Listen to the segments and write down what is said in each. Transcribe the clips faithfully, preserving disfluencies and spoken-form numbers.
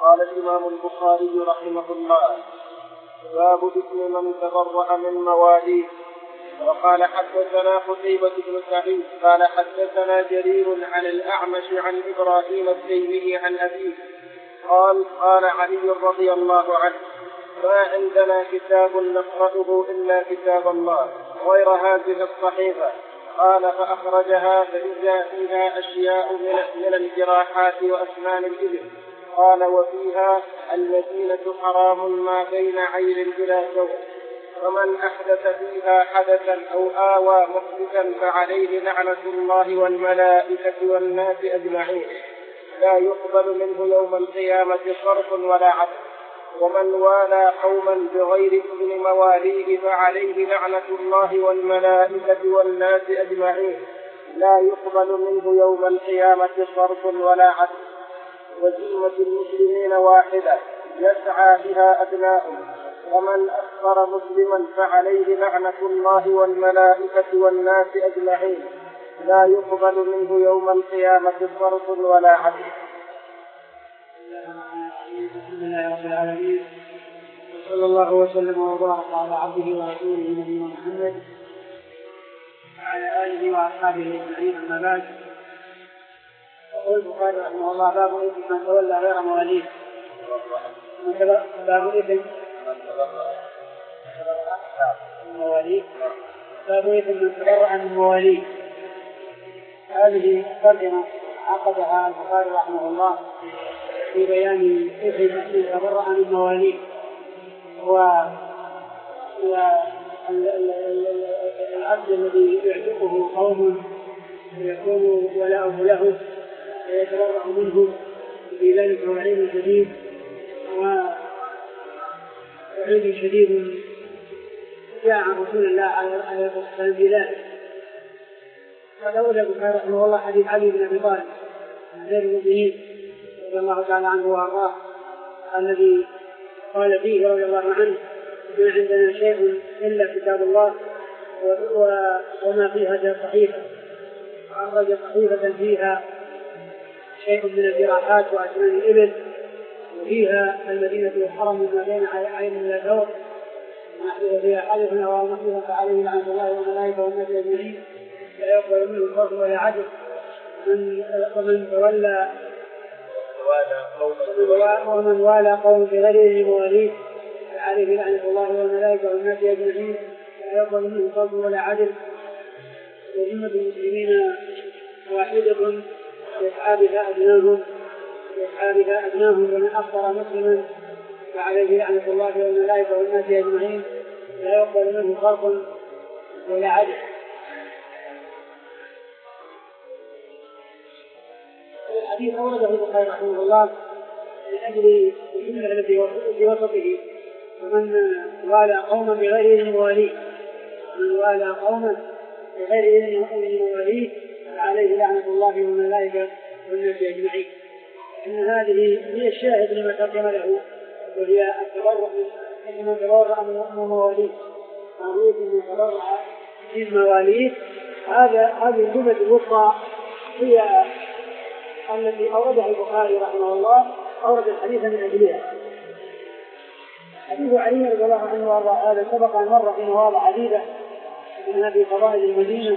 قال الإمام البخاري رحمه الله: باب اسم من تبرأ من مواليه. وقال حدثنا قتيبة بن سعيد قال حدثنا جرير عن الأعمش عن إبراهيم التيمي عن أبيه قال قال علي رضي الله عنه: ما عندنا كتاب نقرأه إلا كتاب الله غير هذه الصحيفة. قال فأخرجها فإذا فيها أشياء من الجراحات وأسنان الإبل. قال وفيها: المدينة حرام ما بين عير إلى ثوب، ومن أحدث فيها حدثا أو آوى محدثا فعليه لعنة الله والملائكة والناس أجمعين، لا يقبل منه يوم القيامة صرف ولا عدل. ومن والى قوما بغير إذن مواليه فعليه لعنة الله والملائكة والناس أجمعين، لا يقبل منه يوم القيامة صرف ولا عدل. وذمة المسلمين واحدة يسعى بها أبناؤهم، ومن أخبر مسلما فعليه لعنة الله والملائكة والناس أجمعين، لا يقبل منه يوم القيامة صرف ولا عدل. بسم الله رب العالمين، وصلى الله وسلم وبارك على عبده ورسوله نبينا محمد وعلى آله وأصحابه أجمعين، أما بعد. يقول البخاري رحمه الله: باب إثم من تولى غير مواليه. باب إثم مواليه باب إثم من تبرأ من مواليه. هذه ترجمة عقدها البخاري رحمه الله في بيان إثم من تبرأ من مواليه، والعبد الذي يعتقه قوم ويكون ولاؤه له ويتبرأ منهم، في ذلك وعيد شديد وعيد شديد جاء عن رسول الله عليه الصلاة والسلام بذلك. قد أورد البخاري رحمه الله حديث علي بن أبي طالب أمير المؤمنين رضي الله تعالى عنه وأرضاه، الذي قال فيه رضي الله عنه: ما عندنا شيء إلا كتاب الله وما في هذه الصحيفة. أخرج صحيفة فيها شيء من الجراحات وأسنان الإبل، وفيها المدينة الحرم ما بين عين إلى ثوب، محدث فيها حدث أو محدث فعليه لعنة الله والملائكة والناس أجمعين، لا يقبل منه صرف ولا عدل. ومن تولى ومن والى قوم بغير مواليه فعليه لعنة الله والملائكة والناس أجمعين، لا يقبل منه صرف ولا عدل. وذمة المسلمين واحدة يسعى بها أبناهم يسعى بها أبناهم ومن أخبر مسلما فعليه لعنة الله والملائكة والناس أجمعين، لا يقبل منه صرف ولا عدل. الحديث أورده البخاري رحمه الله من أجل الجملة التي في وسطه: ومن والى قوما بغير إذن مواليه من والى قوما بغير إذن مواليه فعليه لعنة الله والملائكة والناس أجمعين. إن هذه هي الشاهد لما ترجم له، وهي التبرؤ من تبرأ من مواليه، معروف من تبرأ من مواليه. هذا هذه الجملة الوسطى هي التي أوردها البخاري رحمه الله، أورد الحديث من أجلها. حديث علي رضي الله عنه وارضاه هذا سبق أن مر في مواضع عديدة، منها في فضائل المدينة،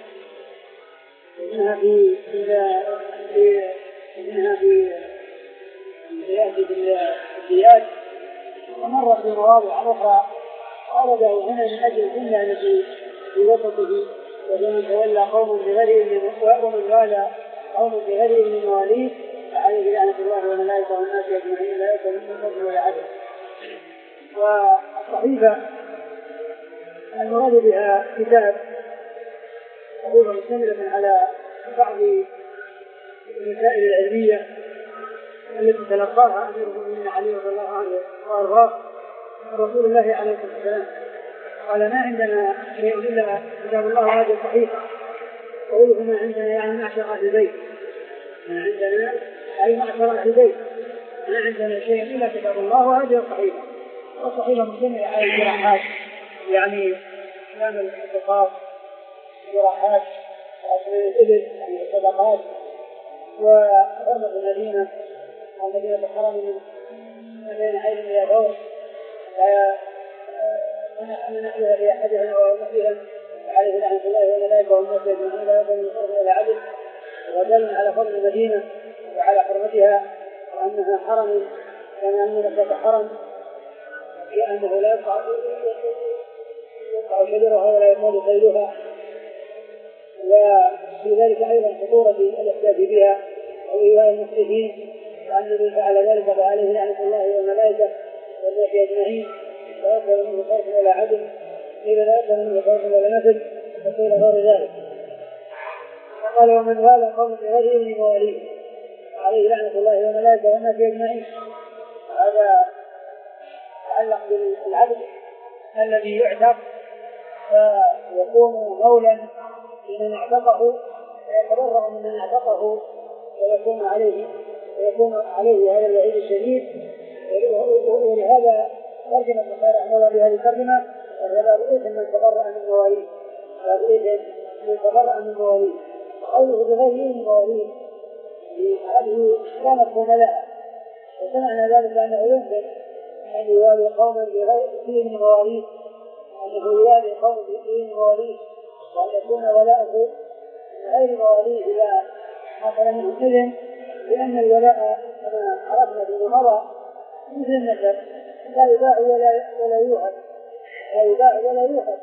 منها في في منها في يأتي بالزياد، ومر في مواضع أخرى أورده هنا من أجل الجملة التي في وسطه: ومن تولى قوم بغير ومن والى قوم بغير من مواليه فعليه لعنة الله والملائكة والناس أجمعين، لا يقبل منه صرف ولا عدل. والصحيفة المراد بها كتاب صحيفة مشتملة على بعض المسائل العلمية التي تلقاها أمير المؤمنين علي رضي الله عنه وأرضاه رسول الله عليه الصلاة والسلام. قال: ما عندنا شيء إلا كتاب الله وهذه الصحيفة. قوله ما عندنا يعني معشر أهل البيت، ما عندنا أي معشر أهل البيت، ما عندنا شيء إلا كتاب الله وهذه الصحيفة. والصحيفة مشتملة على الجراحات، يعني شامل الانتقاص، جراحات أسنان الإبل يعني الصدقات، وحرمة المدينة المدينة الحرم بين عين إلى ثور أن نحلها في أحدهم أو نحلها عليه لعنة الله وملائكته والناس أجمعين لا يقبل من حرم ولا عدل، ودلنا على فضل المدينة وعلى حرمتها وأنها حرم كما أن مكة حرم، لأنه لا يقع شجرها ولا يكاد خيلها، وفي ذلك أيضا خطورة الاحتجاج بها وإيواء المشركين، وأن من فعل ذلك فعليه لعنة الله والملائكة والناس أجمعين لا يقبل منه صرف ولا عدل، قيل لا يقبل منه صرف ولا نسل، وقيل غير ذلك. فقال ومن والى قوم بغير إذن مواليه عليه لعنة الله والملائكة والناس أجمعين. هذا يتعلق بالعبد الذي يعتق فيكون مولا لمن اعتقه ويتبرأ من اعتقه ويكون عليه ويكون عليه هذا الوعيد الشديد. ولهذا ترجمة البخاري رحمه الله بهذه الترجمة وهذا بإذن من تبرأ من مواليه، بإذن من تبرأ من مواليه. قوله بغير إذن مواليه هذه كانت لها، وسمعنا ذلك أنه يمكن أن يوالي قوما بغير إذن مواليه، أنه يوالي قوما بغير مواليه، وأن يكون ولاءه غير مواليه إذا حصل منه إذن، لأن الولاء كما عرفنا فيما مضى مثل النسب لا يباع ولا ولا يوهب، لا يباع ولا يوهب.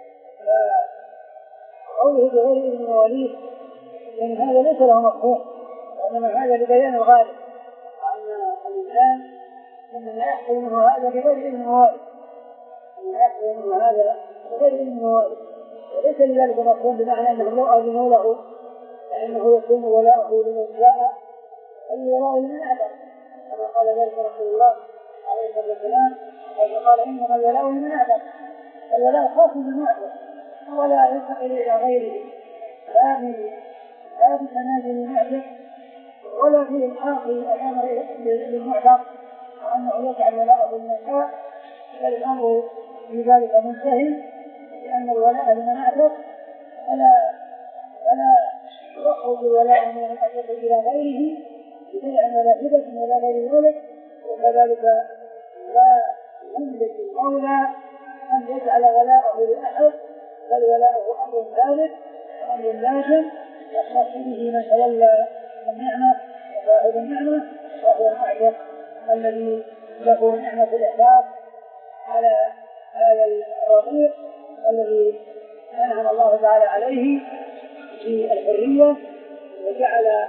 فقوله بغير إذن مواليه لأن هذا ليس له مفهوم، وإنما هذا لبيان الغالب أن الإنسان إنما يحصل منه هذا بغير إذن مواليه، إنما يحصل منه هذا بغير إذن مواليه، وليس لذلك مفهوم بمعنى أنه لو أذنوا له فإنه يكون ولاءه لمن جاء الولاء لمن أعتق، كما قال ذلك رسول الله عليه الصلاة والسلام حيث قال إنما الولاء لمن أعتق. الولاء خاص بالمعتق ولا ينتقل إلى غيره، لا لا بتنازل المعتق ولا في إلحاق الأمر للمعتق وأنه يجعل ولاءه لمن شاء، بل الأمر في ذلك منتهي، لأن الولاء لمن أعتق فلا فلا يخرج الولاء من الأعتق إلى غيره بشيء ولا هبة ولا غير ذلك. وكذلك لا يملك المولى أن يجعل ولاءه لأحد، بل ولاءه أمر ثابت وأمر لازم يختص به من تولى النعمة وصاحب النعمة، وهو المعتق الذي له نعمة الإحباب على هذا الرقيق الذي أنعم الله تعالى عليه في الحرية وجعل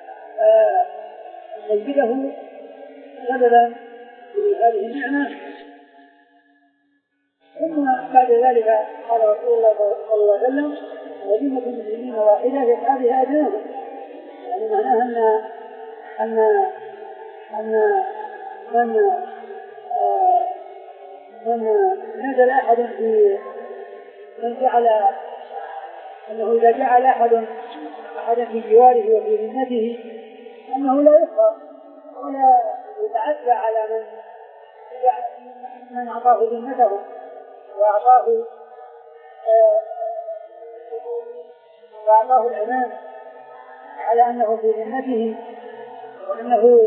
مسجده سببا لهذه النعمة. ثم بعد ذلك قال رسول الله صلى الله عليه وسلم وذمة المسلمين واحدة يسعى بها أدناهم، يعني معناها أن أن أن من آه من نزل أحد في من جعل أنه إذا جعل أحد أحدا في جواره وفي ذمته أنه لا يخفى ولا يتعدى على من من أعطاه ذمته وأعطاه آه وأعطاه الأمان على أنه في ذمته وأنه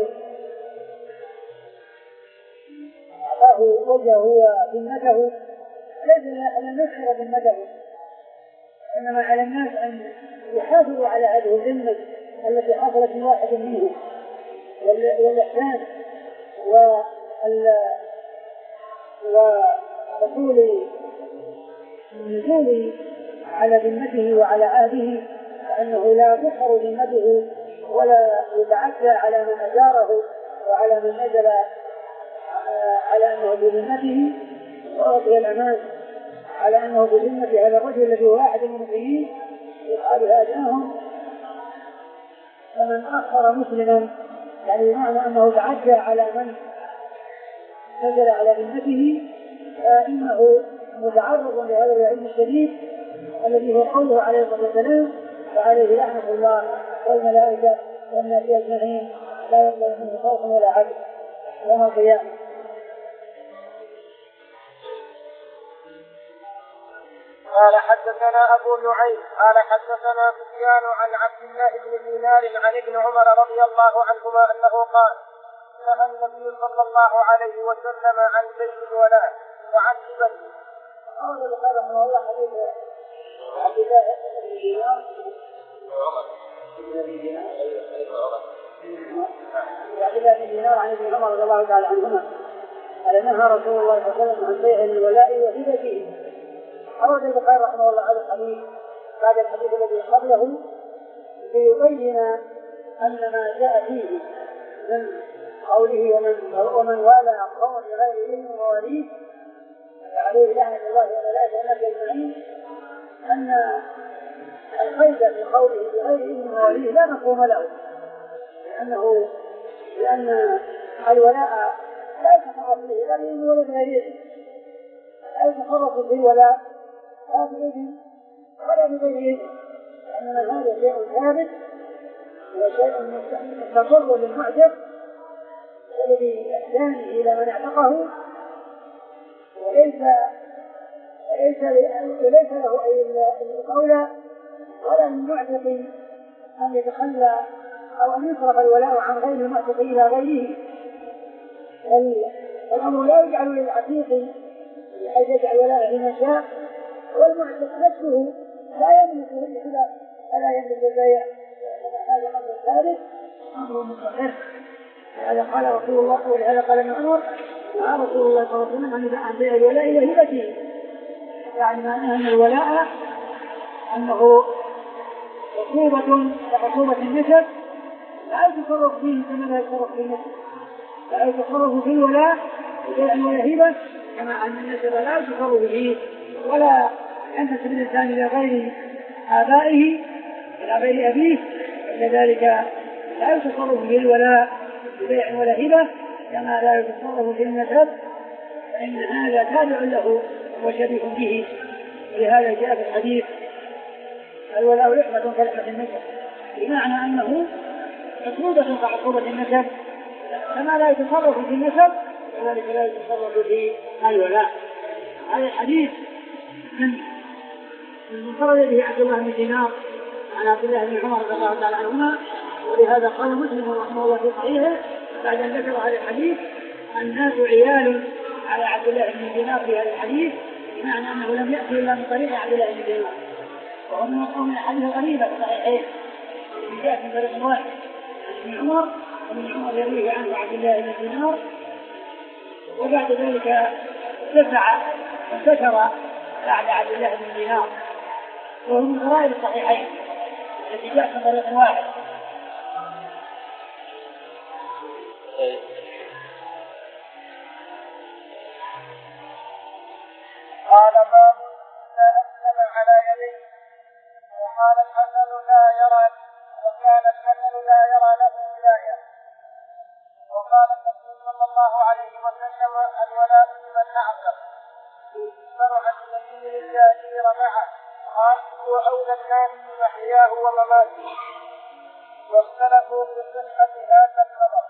أعطاه وجهه وذمته، ليس أن يكسر ذمته، إنما على الناس أن يحافظوا على هذه الذمة التي حصلت من واحد منهم، والإحسان وحصول النزول على ذمته وعلى عهده، فأنه لا تكسر ذمته ولا يتعدى على من أجاره وعلى من نزل على أنه بذمته، وأعطي الأمان على أنه بذمة هذا الرجل الذي هو واحد من المسلمين يفعل أدناهم. فمن أخر مسلما يعني بمعنى أنه تعدى على من نزل على ذمته فإنه متعرض لهذا الوعيد الشديد الذي هو قوله عليه الصلاة والسلام فعليه لعنة الله والملائكة والناس أجمعين لا يقبل منه صرف ولا عدل يوم القيامة. قال حدثنا أبو نعيم قال حدثنا سفيان عن عبد الله بن دينار عن ابن عمر رضي الله عنهما أنه قال نهى النبي صلى الله عليه وسلم عن بيع الولاء وعن هبته. قال البخاري رحمه الله حديث عبد الله بن دينار عبد الله بن دينار عن ابن عمر رضي الله تعالى عنهما قال نهى رسول الله صلى الله عليه وسلم عن بيع الولاء وهبته. أورد البخاري رحمه الله هذا الحديث بعد الحديث الذي قبله ليبين أن ما جاء فيه من قوله ومن ومن والى قوم بغير علم ووليه عليه لعنة الله وملائكته والناس أجمعين أن القيد في قوله بغير علم ووليه لا مفهوم له، لأنه لأن الولاء لا يتصرف فيه لا بإذن ولا بغير، لا يتصرف فيه ولا لا بإذن ولا بغير، لأن هذا شيء ثابت وشيء مستقر للمعجب الذي يحتاج إلى من اعتقه، وليس وليس وليس له أي القول ولا للمعتق أن يتخلى أو أن يصرف الولاء عن غير المعتق إلى غيره. الأمر لا يجعل للعتيق بحيث يجعل ولاءه لمن شاء، والمعتق نفسه لا يملك الخلاف ولا يملك البيع، هذا أمر ثابت أمر مستقر. هذا قال رسول الله ولهذا قال ابن عمر قال رسول الله صلى الله عليه وسلم عن بيع الولاء وهبته، يعني معناه أن الولاء أنه عقوبة كعقوبة النسب لا يتصرف فيه كما لا يتصرف في النسب، لا يتصرف في الولاء بيع ولا هبة كما أن النسب لا يتصرف فيه ولا ينتسب الإنسان إلى غير آبائه إلى غير أبيه، كذلك لا يتصرف في الولاء بيع ولا هبة كما لا يتصرف في النسب، فإن هذا تابع له وشبيه به. ولهذا جاء في الحديث الولاء لحمة كلحمة النسب، بمعنى أنه عقوبة كعقوبة النسب كما لا يتصرف في النسب كذلك لا يتصرف في الولاء. هذا الحديث من المنفرد به عبد الله بن دينار عن عبد الله بن عمر رضي الله تعالى عنهما، ولهذا قال مسلم رحمه الله في صحيحه بعد أن ذكر هذا الحديث الناس عيال على عبد الله بن دينار في هذا الحديث، بمعنى أنه لم يأتي إلا من طريق عبد الله بن دينار، وهو من القوم الحديث غريبة في الصحيحين جاء من طريق واحد ابن عمر ومن عمر يرويه عنه عبد الله بن دينار، وبعد ذلك ارتفع وانتشر بعد عبد الله بن دينار، وهو من غرائب الصحيحين التي جاء من طريق واحد. قال باب إذا أسلم على يديه. وقال الحسن لا يرى وكان الحسن لا يرى له ولاية. وقال النبي صلى الله عليه وسلم الولاء لمن أعتق شرع السبيل الجاهير معه، قال هو أولى الناس بمحياه ومماته. واختلفوا في صحة هذا الخبر.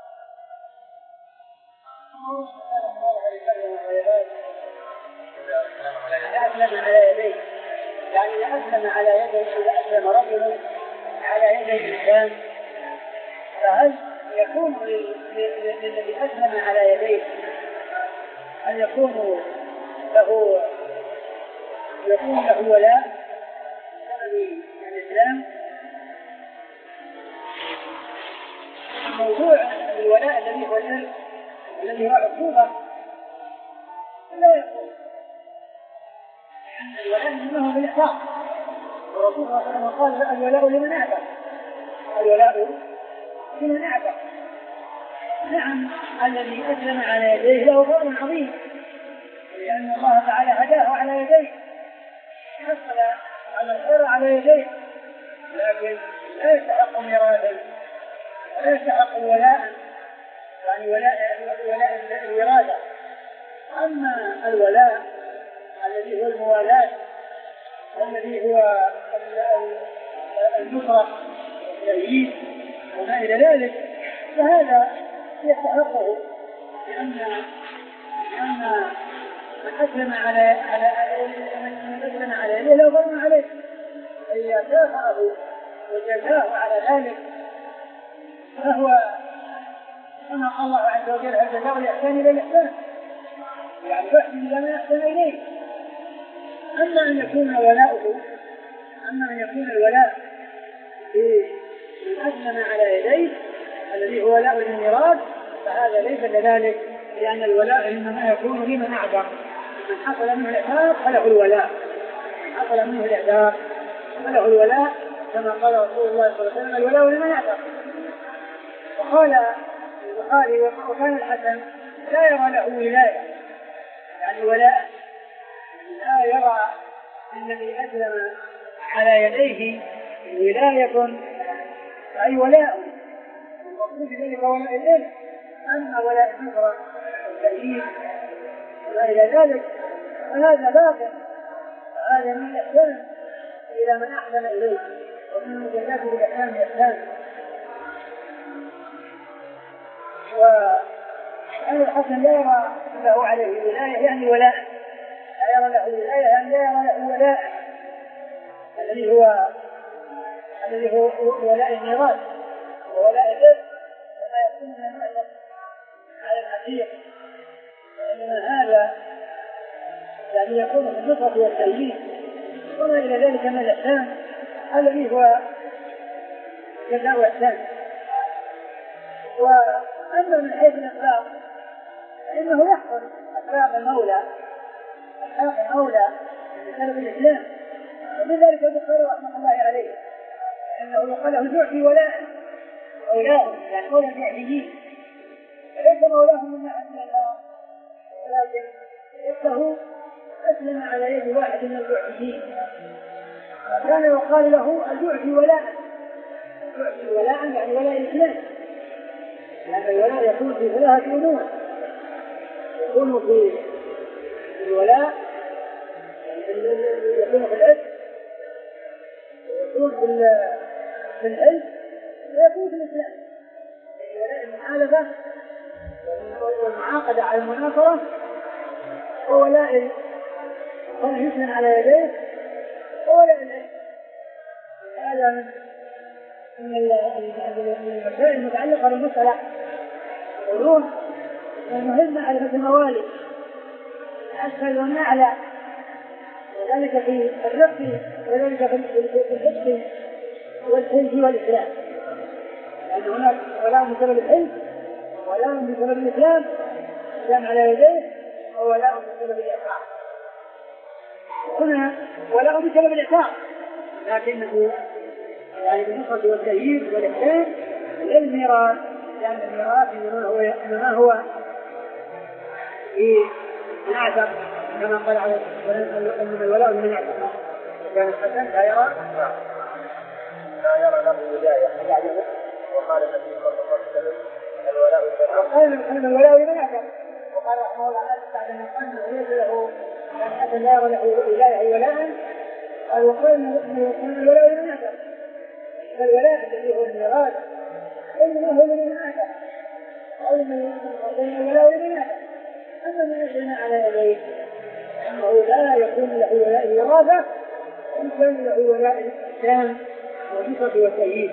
أسلم على يديه، يعني إذا أسلم على يديه إذا أسلم رجل على يدي إنسان، فهل يكون للذي أسلم على يديه أن يكون له يكون له ولاء يعني الإسلام؟ موضوع الولاء الذي هو الإرث الذي هو عقوبة لا يكون، لأن الولاء إنه بالإحراق، ورسول الله صلى الله عليه وسلم قال الولاء لمن أعتق، الولاء لمن أعتق. نعم الذي أسلم على يديه له فضل عظيم، لأن الله تعالى هداه على يديه، حصل على الخير على يديه، لكن لا يستحق ميراثا ولا يستحق ولاء، يعني ولاء ولاء الوراثة. أما الولاء الذي هو الموالاة والذي هو النصرة والتأييد وما إلى ذلك، فهذا يستحقه، لأن لأن من أسلم على على من أسلم على يده لا ظلم عليه، إذا كافأه وجزاه على ذلك فهو كما قال الله عز وجل هل جزاء الإحسان إلا الإحسان، يعني يحسن إلى ما يحسن إليه. أما أن يكون ولاؤه أما أن يكون الولاء من أسلم على يديه الذي هو ولاء الميراث فهذا ليس كذلك، لأن الولاء إنما يكون لمن أعتق، من حصل منه الإعتاق فله الولاء، من حصل منه الإعتاق فله الولاء، كما قال رسول الله صلى الله عليه وسلم الولاء لمن أعتق. وقال البخاري وكان الحسن لا يرى له ولاية، يعني ولاء لا يرى الذي أسلم على يديه ولاية أي ولاء المقصود ذلك ولاء الإرث. أما ولاء النصرة والتأييد وما إلى ذلك فهذا باطل، هذا من الإحسان إلى من أحسن إليه، ومن مجازات بالإحسان الإحسان. وأهل الحسن لا يرى له عليه ولاية يعني ولاء، لا يرى له ولاية يعني لا يرى له ولاء الذي هو الذي هو ولاء الميراث وولاء الإرث كما يكون من المعلم على الحقيقة، وإنما هذا يعني يكون في النصرة والتأييد وما إلى ذلك من الإحسان الذي هو جزاء إحسان. وأما من حيث الإطلاق فإنه يحصل أخلاق المولى أخلاق المولى بسبب الإسلام، وبذلك البخاري رحمه الله عليه أنه يقال له جعفي ولاء مولاه، يعني مولى الجعفيين، فليس مولاه من أحد من الله ولكن إنه أسلم على يد واحد من الجعفيين، كان يقال له الجعفي ولاء، الجعفي ولاء يعني ولاء الإسلام، لأن الولاء يكون في ثلاثة أمور، يكون في الولاء يكون في العتق، يكون في العلم، ويكون في الإسلام. ولاء المحالفة والمعاقدة على المناصرة، وولاء من يسلم على يديه، وولاء العلم. هذا من من المسائل المتعلقة بالمسألة. يقولون المهم معرفة الموالي أسفل والأعلى، وذلك في الرق وذلك في الحج والحج والإسلام، لأن هناك ولاء بسبب الحج ولاء بسبب الإسلام الإسلام على يديه، وولاء بسبب الإعتاق. هنا ولاء بسبب الإعتاق لكنه يعني بالنصرة والتأييد والإحسان للميراث، لأن الميراث إنما هو في من أعتق كما قال عليه أن الولاء من أعتق. كان الحسن لا يرى لا يرى له ولاية وقال النبي صلى الله عليه وسلم الولاء وقال الولاء من أعتق، وقال رحمه الله بعد أن قال ليس له كان الحسن لا يرى له ولاية ولاء، قال وقال أن الولاء من أعتق، فالولاء الذي هو الميراث إنما هو من أعتق أو من الولاء من أعتق. أما من أسلم على يديه أنه لا يكون له ولاء الوراثة، إن كان له ولاء الإسلام والنصرة والتأييد.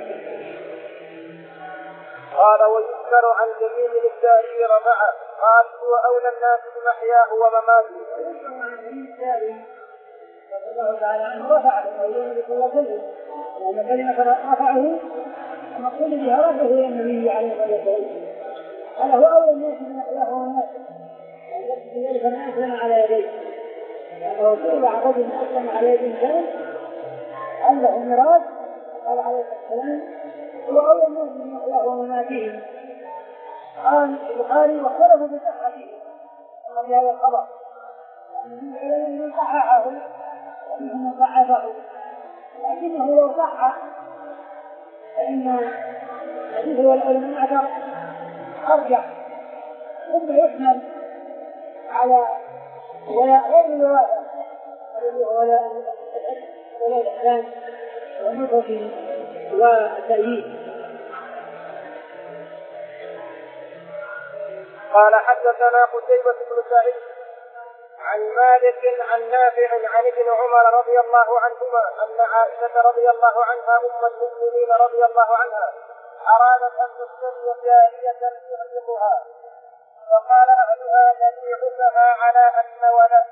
قال ويذكر عن جميل الداري رفعه قال هو أولى الناس بمحياه ومماته. ويذكر عن جميل الداري رضي الله تعالى عنه رفعه قوله صلى الله عليه وسلم، وأن كلمة رفعه المقصود بها رفعه إلى النبي عليه الصلاة والسلام، قال هو أولى الناس بمحياه ومماته، ذلك من أسلم على يديه، لأنه سئل عن رجل أسلم على يد إنسان عنده ميراث قال عليه السلام هو أولى الناس بمحياه ومماته. قال البخاري واختلفوا بصحته في هذا الخبر، ومنهم من صححه ومنهم من ضعفه، لكنه لو صح فإن حديث الولاء من أعتق أرجح، ثم يحمل على ولاء غير الوراثة الذي هو ولاء ولاء الإحسان والنصرة والتأييد. قال حدثنا قتيبة بن سعيد عن مالك عن نافع عن ابن عمر رضي الله عنهما أن عائشة رضي الله عنها أم المؤمنين رضي الله عنها أرادت أن تشتري جارية تعتقها، فقال أهلها نبيعها على أن ولا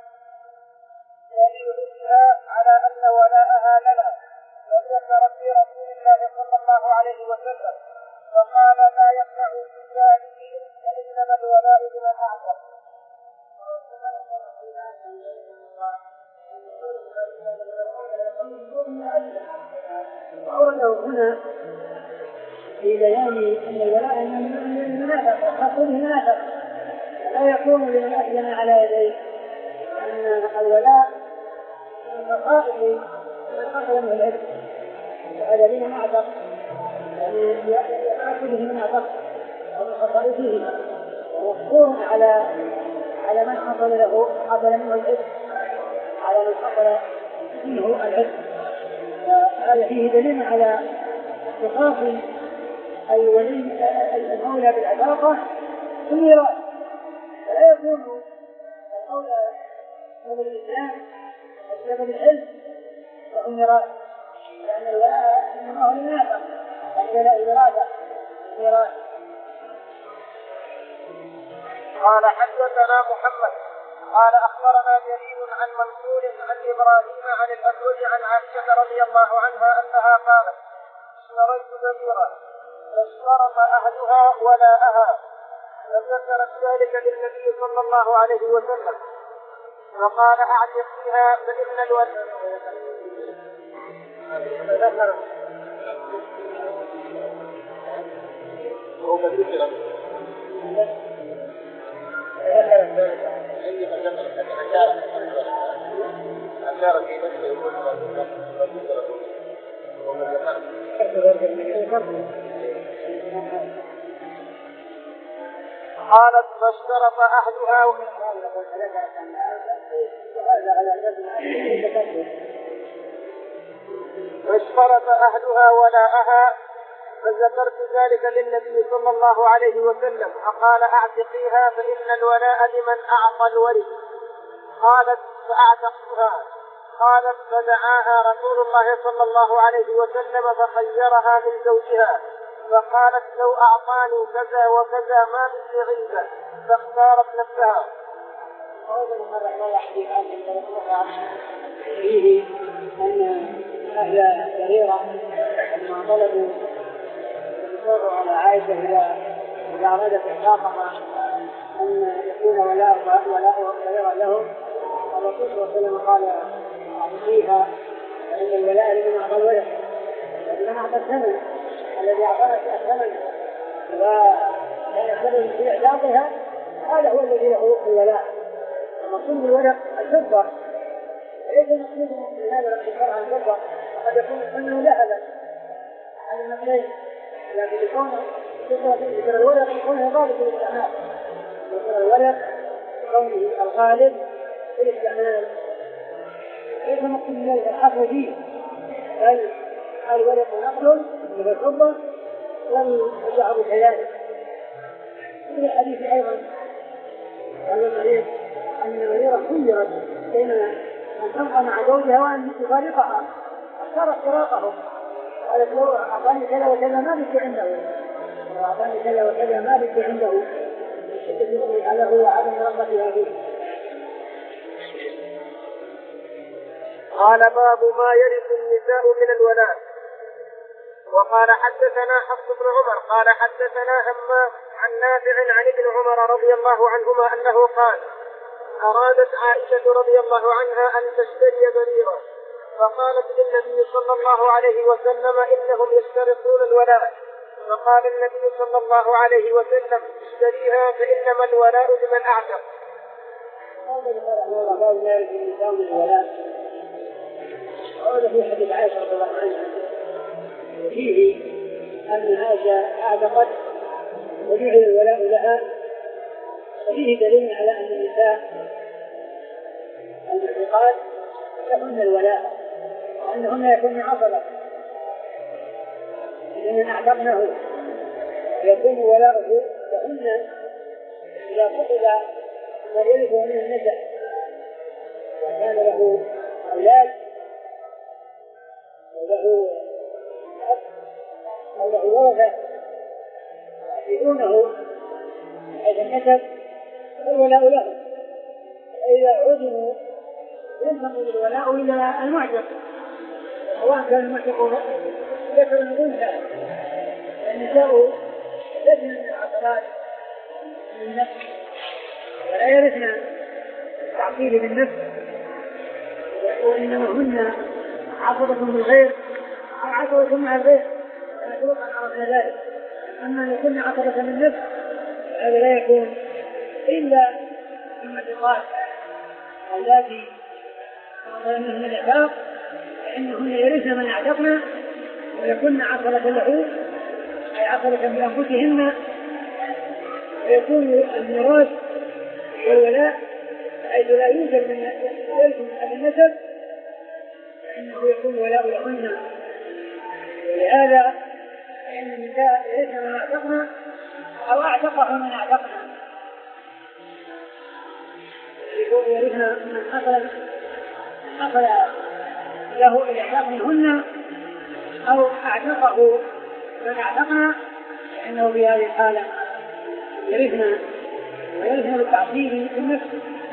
نبيعها على أن ولاءها لنا، فذكرت في رسول الله صلى الله عليه وسلم، فقال لا يمنع في ذلك إنما الولاء لمن أعتق. وأورده هنا في بيان أن الولاء من المنافق خاص بالمنافق، لا يكون لمن أسلم على يديه، أن الولاء من خصائص من أخذ من العلم، وهذا لمن أعتق يعني يأخذ من أعتق ومن خصائصه، ومذكور على على من حصل له حصل منه العلم، على من حصل منه العلم. هذا فيه دليل على اختصاص الولي المولى بالعتاقة في الميراث، فلا يكون المولى من الإسلام وسبب العلم وفي الميراث، لأن الولاء إنما هو المنافق ولا إرادة الميراث. قال حدثنا محمد قال أخبرنا جرير عن منصور عن إبراهيم عن الأسود عن عائشة رضي الله عنها أنها قالت اشتريت بريرة فاشترط أهلها ولاءها، فذكرت ذلك للنبي صلى الله عليه وسلم، فقال أعتقيها فإن الولاء عندي فكرة أشارة أشارة في نفسه يقول قالت فاشترط أهلها فاشترط أهلها ولاءها، فذكرت ذلك للنبي صلى الله عليه وسلم، فقال أعتقيها فإن الولاء لمن أعطى الورث. قالت فأعتقتها. قالت فدعاها رسول الله صلى الله عليه وسلم فخيرها من زوجها، فقالت لو أعطاني كذا وكذا ما مثل غيبة، فاختارت نفسها. فيه أن أهل بريرة لما طلبوا الدكتور على عائشة إذا أرادت إحقاقها أن يكون ولاء ولاء بريرة لهم، الرسول صلى الله عليه وسلم قال أعطيها فإن الولاء لمن أعطى الولد، لمن أعطى الثمن الذي أعطاها في الثمن وكان السبب في إعطائها، هذا هو الذي له الولاء. المقصود بالولاء الفضة، ليس المقصود من هذا الاختصار عن الفضة، وقد يكون الثمن ذهبا على المثلين، لكن يكون ذكر الولد يكون غالب الاستعمال، ذكر الولد كونه الغالب في الاستعمال، ليس مقصود من ذلك الحصر فيه، بل الولد نقل من الفضة والشعب كذلك. في الحديث أيضا قال المريض أن المريضة خيرت بين أن تبقى مع زوجها وأن تفارقها، اختارت فراقه، قالت له أعطاني كذا وكذا ما بك عنده، وأعطاني كذا وكذا ما بك عنده، على هو عدم رغبتها فيه. قال باب ما يرث النساء من الولاء. وقال حدثنا حفص بن عمر قال حدثنا همام عن نافع عن ابن عمر رضي الله عنهما أنه قال أرادت عائشة رضي الله عنها أن تشتري بريرة، فقالت للنبي صلى الله عليه وسلم إنهم يشترطون الولاء، فقال النبي صلى الله عليه وسلم اشتريها فإنما الولاء لمن أعتق. هذا في حديث عائشة رضي الله عنها فيه أن عائشة أعتقت وجعل الولاء لها، وفيه دليل على أن النساء المعتقات لهن الولاء، وأنهن يكون عصبة لمن أعتقنه، ويكون ولاؤه لهن إذا فقد ما يرثه من النسب وكان له أولاد وله أب أو له ورثة يأخذونه حيث النسب فالولاء له، فإذا عدموا ينتقل الولاء إلى المعتق، سواء كان المعتق ذكر أو أنثى. النساء لسن من العقبات من النفس ولا يرثن التعقيد بالنفس، وإنما هن عقبة بالغير أو عقبة مع الغير كما سبق أن عرفنا ذلك. أما أن يكون عقبة بالنفس هذا لا يكون إلا في المعتقات التي من الإعتاق، فإنهن يرثن من اعتقنا ويكون عقبة له أي عقبة بأنفسهن، ويكون الميراث والولاء حيث لا يوجد من النسب فإنه يكون ولاء لهن. ولهذا فإن النساء يرثن من اعتقنا أو أعتقه من اعتقنا، يقول يرثن من حصل حصل له الإعتاق منهن أو أعتقه من اعتقنا، فإنه في هذه الحالة يرثن ويرثن بالتعصيب بالنفس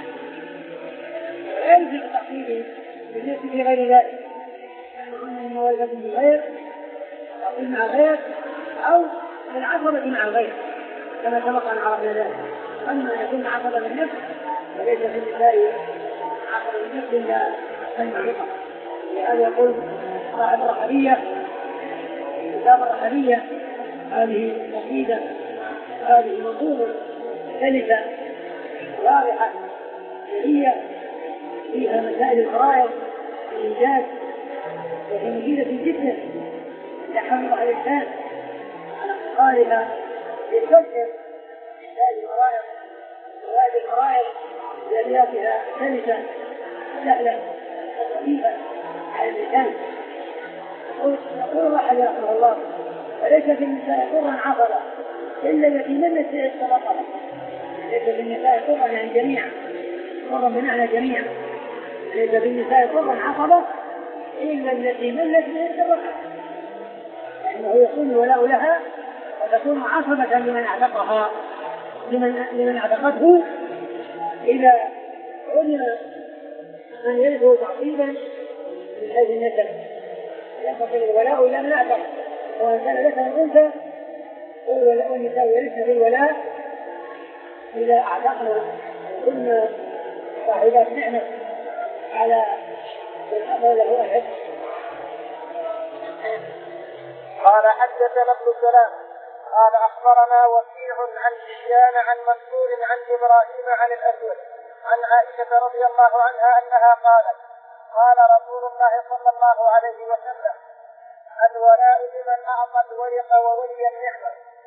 ويرثن بالتعصيب بالنفس في غير ذلك، أنهن من موالدة بالغير أو مع الغير أو من عصبة مع الغير كما سبق أن عرفنا ذلك. أما يكون عصبة بالنفس فليس في النساء عصبة بالنفس إلا المعتقة. لهذا يقول صاحب الرحبية كتاب الرحبية هذه مفيدة، هذه منظومة ثالثة واضحة هي فيها مسائل الفرائض والإنجاز، وهي مفيدة جدا يحمل على الإنسان على قارئها يفكر في مسائل الفرائض وهذه الفرائض بأبياتها ثالثة سهلة خفيفة على الإنسان. يقول أحد رحمه الله: وليس في النساء قرا عقبة إلا التي منت في الصدقة. ليس في النساء قرا يعني جميعا، قرا بمعنى جميعا، ليس في النساء قرا عقبة إلا التي منت في الصدقة، لأنه يكون الولاء لها وتكون عصبة لمن اعتقها لمن, لمن اعتقته إذا علم من يلده تعصيبا من حيث النسب ينتقل الولاء إلى من اعتق، وإن كان ذكرا أو أنثى والنساء يرثن بالولاء إذا اعتقنا كنا صاحبات نعمة على من أمر له أحد. قال حدثنا ابن سلام قال أخبرنا وكيع عن سفيان عن منصور عن إبراهيم عن الأسود عن عائشة رضي الله عنها أنها قالت: قال رسول الله صلى الله عليه وسلم: الولاء لمن أعطى الورق وولي النعمة.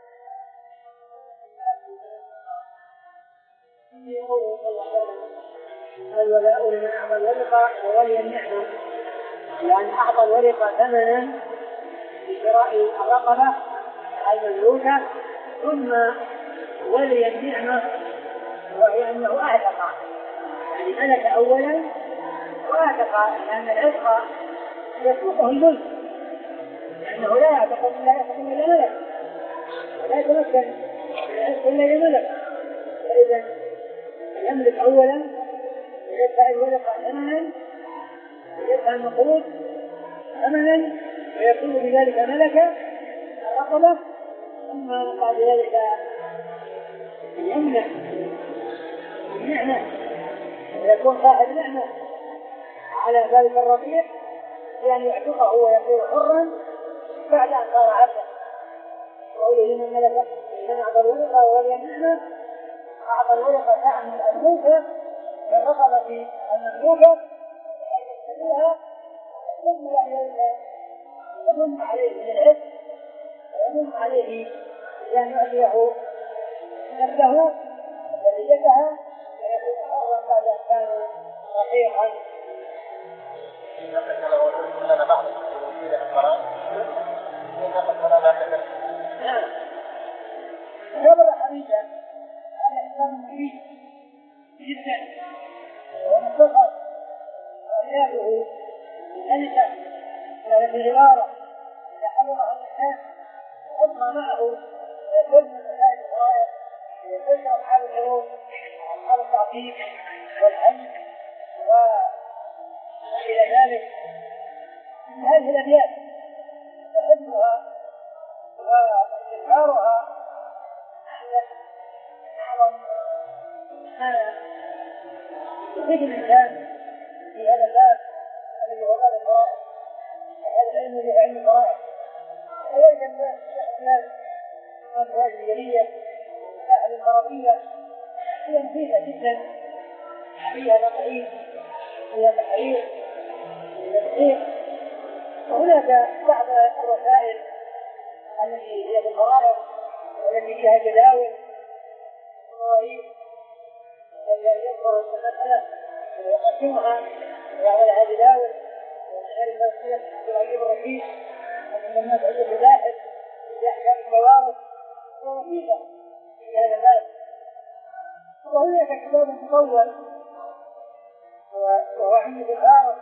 الولاء لمن أعطى الورق وولي النعمة، يعني أعطى الورق ثمنا لشراء الرقبة المملوكة، ثم ولي النعمة وهي أنه أعتق، يعني ملك أولا وأعتق، لأن العتق يسوقه الملك، لأنه لا يعتق إلا يحكم إلا ملك ولا يتمكن العتق إلا لملك، فإذا يملك أولا يدفع الورقة ثمنا يدفع النقود ثمنا ويكون بذلك ملكا الرقبة، ثم بعد ذلك يمنع النعمة ويكون صاحب نعمة على ذلك الرقيق بأن يعتقه ويكون حرا بعد أن صار عبدا. وقوله لمن ملك من أعطى الورقة وولي النعمة، أعطى الورقة تعمل الملكة بالرقبة المملوكة فيها ثم يمن عليه بالعز ويمن عليه بأن يعطيه نفسه وليتها ويكون حرا بعد أن كان رقيقا. لنا بعض الوسيلة القرآن نعم خبر حديثا هذا إنسان مفيد جدا ومختصر وإياده ثالثا ثلاثة غرارة إذا حضره الإنسان أما معه كل من مسائل الفرائض يذكر أصحاب العلوم وأصحاب التعقيد والحج وإلى ذلك. هذه الأبيات تحبها واستشعارها أعظم ما يفيد الإنسان في هذا الباب الذي هو باب الفرائض. هذا العلم في علم الفرائض ويوجد الناس من الأزواج الجلية والمساحل الغربية هي مفيدة جدا، فيها تقعيد فيها تحرير تدقيق. وهناك بعض الرسائل التي هي في الفرائض والتي فيها جداول ومواعيد التي يذكر المسألة ويقسمها ويعملها جداول ويعمل المسألة بالعجيب الرشيد أن الناس عندهم باحث في أحكام الموارث ومفيدة في هذا الباب. وهناك كتاب مطول وهو عند الفارغ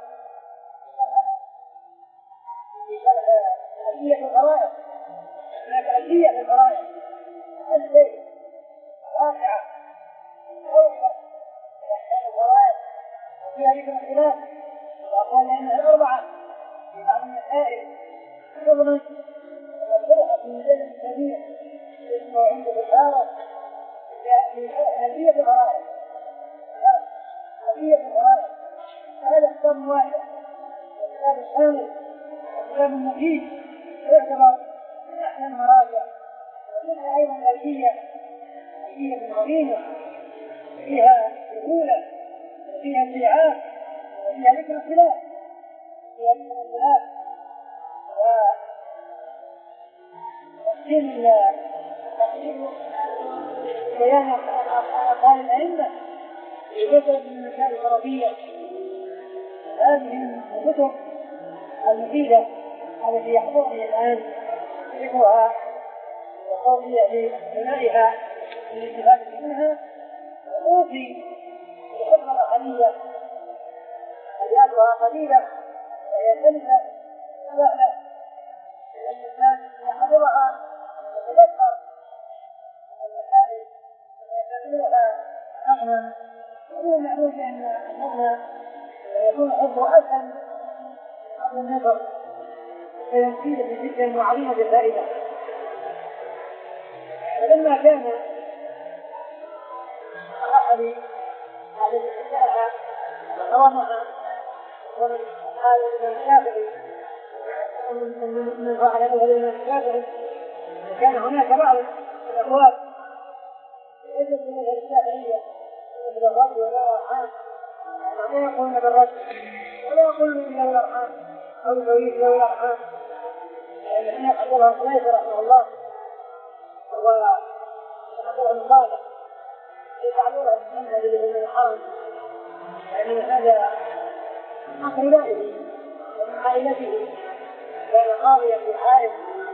في شرح ألفية الفرائض. هناك ألفية في الفرائض الشيء واقعة قوية في أحكام الفرائض وفيها ذكر الخلاف وأقول أنها أربعة في بعض المسائل يضمن ومفتوحة في مجلد كبير اسمه عند الفارغ في ألفية الفرائض. ألفية الفرائض هذا كتاب واحد وكتاب شامل وكتاب مفيد يعتبر من أحسن المراجع. ومنها أيضا الألفية ألفية عظيمة فيها سهولة وفيها ادعاء وفيها ذكر الخلاف فيها ذكر الخلاف وتقسيم تقسيم بيان أقوال الأئمة في كتب من المسائل الغربية. هذه الكتب المفيدة التي يحضرني الآن ذكرها وقولي لبنائها للاستفادة منها. وأوصي بحفظ الأقلية أبياتها قليلة وهي سلسة سهلة لأن الإنسان يحضرها ويتذكر المسائل ويعتبرها نظما. ومن المعروف أن النظم يكون حفظه أسهل من النظر فهي مفيدة جدا وعظيمة الفائدة. فلما كان الرحل على الإنساء وقوامها ومن قال الإمام الشافعي من فعل له الإمام الشافعي وكان هناك بعض الأبواب ليست من الشافعية من الرد ولا الأرحام لا يقولون بالرد ولا يقولون إلا بالأرحام أو الزوجية ذوي الأرحام. لأن يحضرها الخليفة رحمه الله ويحضرها المصالح يفعلونها بالمنهج من الحرم لأن هذا حق ولاده ومن عائلته. كان قاضيا في حائط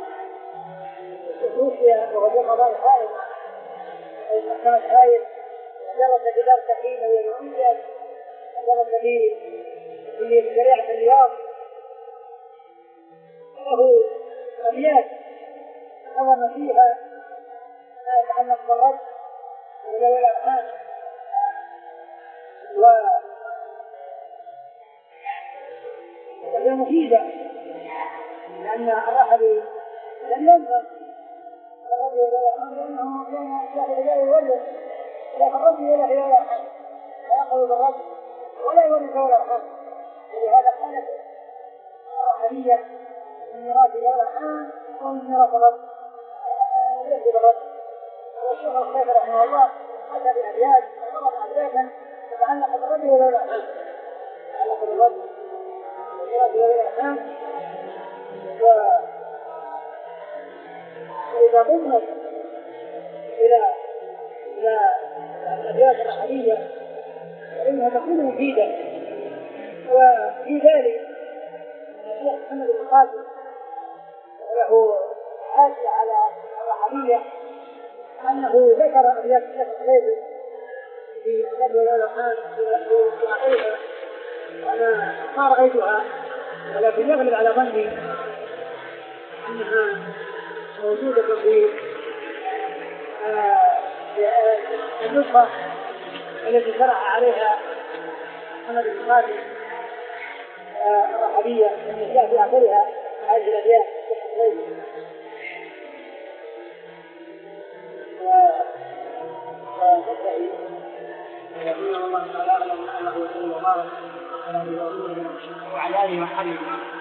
توفي وهو قضاء الحائط أي محكمة حائط درس كتاب تحريم ويميز درس في شريعة الرياض له أبيات نظم فيها ما يتعلق بالرد وذوي الأرحام. وهي مفيدة لأن الرحل لم ينظر الرد وذوي الأرحام لأنه كان يشاهد لا يولد لا الرد ولا ذوي الأرحام لا يقول بالرد ولا يولد ذوي الأرحام. ولهذا قالت الرحلية من ميراث ذوي الأرحام ومن ميراث الرد يجب الرد. والشيخ الخليفة رحمه الله أتى بالأبيات وطلب أبياتا تتعلق بالرد وذوي الأرحام تتعلق بالرد وميراث ذوي الأرحام. وإذا ضمت إلى إلى الأبيات الرحلية فإنها تكون مفيدة. وفي ذلك الشيخ محمد بن قاسم له حاشية على الرحلية أنه ذكر أبيات الشيخ الخليفي في كتاب ذوي الأرحام وأعطيها وأنا ما رأيتها ولكن يغلب على ظني أنها موجودة في النسخة التي شرح عليها محمد بن قاسم الرحبية التي جاء في آخرها هذه الأبيات وتدعي رحمه الله تعالى أنه يكون وبارك على وعلى آله وصحبه